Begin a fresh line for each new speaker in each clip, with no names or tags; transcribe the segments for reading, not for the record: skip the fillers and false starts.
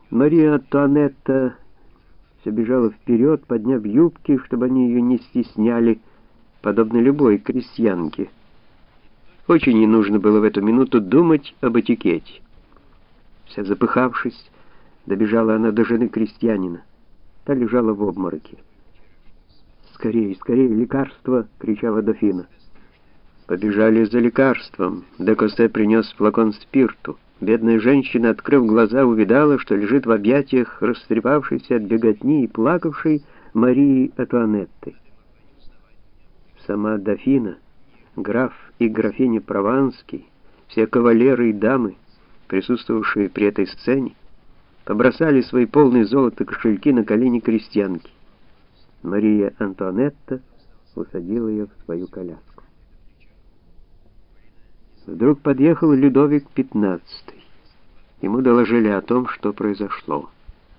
Мария Антуанетта все бежала вперед, подняв юбки, чтобы они ее не стесняли, подобно любой крестьянке. Очень не нужно было в эту минуту думать об этикете. Вся запыхавшись, добежала она до жены крестьянина. Та лежала в обмороке. «Скорее, скорее, лекарство!» — кричала дофина. Побежали за лекарством. Де Коссе принес флакон спирту. Бедная женщина, открыв глаза, увидала, что лежит в объятиях растрепавшейся от беготни и плакавшей Марии Антуанетты. Сама дофина, граф и графиня Прованский, все кавалеры и дамы, присутствовавшие при этой сцене, побросали свои полные золота кошельки на колени крестьянки. Мария Антуанетта усадила ее в свою коляску. Вдруг подъехал Людовик XV. Ему доложили о том, что произошло.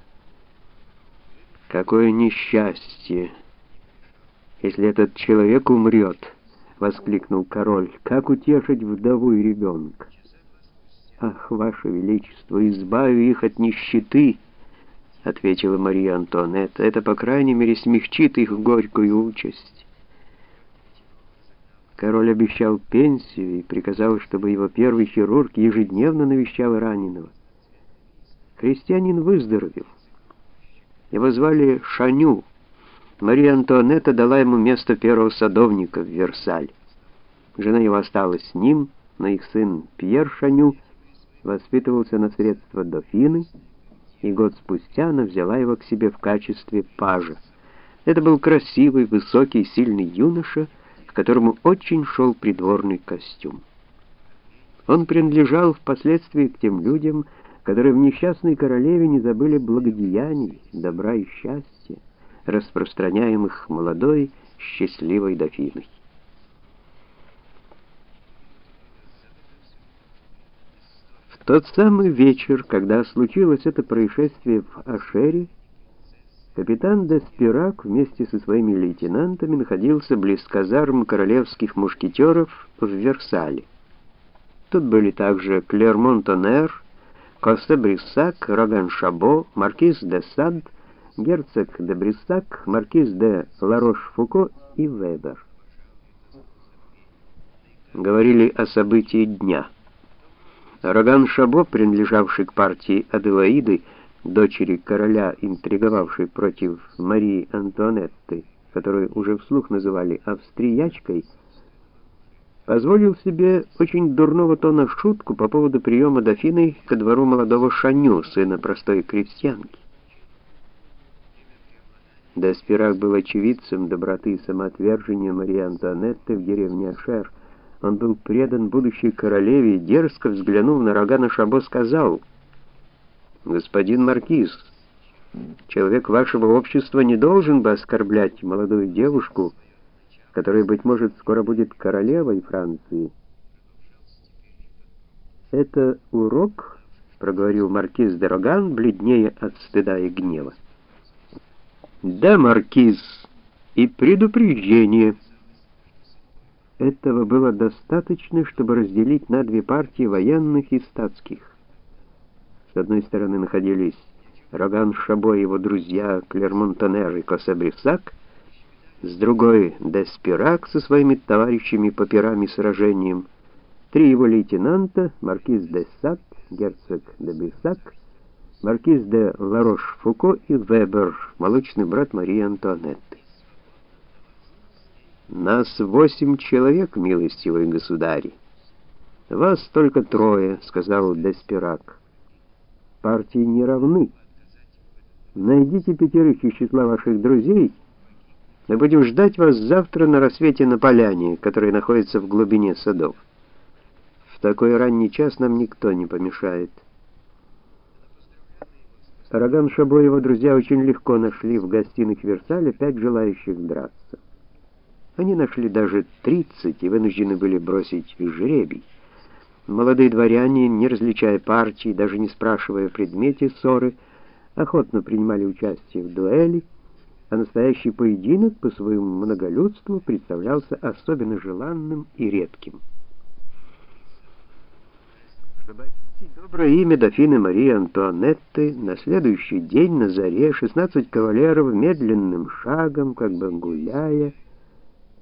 «Какое несчастье! Если этот человек умрет!» — воскликнул король. «Как утешить вдову и ребенка?» «Ах, ваше величество, избави их от нищеты!» — ответила Мария Антуанетта. «Это, по крайней мере, смягчит их горькую участь». Король обещал пенсию и приказал, чтобы его первый хирург ежедневно навещал раненого. Крестьянин выздоровел. Его звали Шаню. Мария Антуанетта дала ему место первого садовника в Версале. Жена его осталась с ним, но их сын Пьер Шаню воспитывался на средства дофины, и год спустя она взяла его к себе в качестве пажа. Это был красивый, высокий, сильный юноша, к которому очень шел придворный костюм. Он принадлежал впоследствии к тем людям, которые в несчастной королеве не забыли благодеяний, добра и счастья, распространяемых молодой, счастливой дофиной. В тот самый вечер, когда случилось это происшествие в Ашере, капитан де Спирак вместе со своими лейтенантами находился близ казарм королевских мушкетеров в Версале. Тут были также Клермон-Тоннер, Коссе-Бриссак, Роган-Шабо, маркиз де Сад, герцог де Бриссак, маркиз де Ларош-Фуко и Вебер. Говорили о событии дня. Роган-Шабо, принадлежавший к партии Аделаиды, дочери короля, интриговавшей против Марии Антуанетты, которую уже вслух называли австриячкой, позволил себе очень дурного тона шутку по поводу приема дофины ко двору молодого Шаню, сына простой крестьянки. Де Спирак был очевидцем доброты и самоотвержения Марии Антуанетты в деревне Ашер. Он был предан будущей королеве и, дерзко взглянув на Рогана Шабо, сказал: «Господин маркиз, человек вашего общества не должен бы оскорблять молодую девушку, которая, быть может, скоро будет королевой Франции». «Это урок?» — проговорил маркиз де Роган, бледнее от стыда и гнева. «Да, маркиз, и предупреждение». Этого было достаточно, чтобы разделить на две партии военных и статских. С одной стороны находились Роган-Шабо и его друзья Клермон-Тоннер и Коссе-Бриссак, с другой — де Спирак со своими товарищами по пирам и сражениям, три его лейтенанта, маркиз де Сад, герцог де Бриссак, маркиз де Ларош-Фуко и Вебер, молочный брат Марии Антуанетты. «Нас 8 человек, милостивый государь. Вас только 3, — сказал де Спирак. Партии не равны. Найдите 5 из числа ваших друзей. Мы будем ждать вас завтра на рассвете на поляне, которая находится в глубине садов. В такой ранний час нам никто не помешает». Роган-Шабо и его друзья очень легко нашли в гостиных Версаля 5 желающих драться. Они нашли даже 30 и вынуждены были бросить жребий. Молодые дворяне, не различая партий, даже не спрашивая о предмете ссоры, охотно принимали участие в дуэли, а настоящий поединок по своему многолюдству представлялся особенно желанным и редким. Чтобы Доброе имя дофины Марии Антуанетты на следующий день на заре 16 кавалеров медленным шагом, как бы гуляя,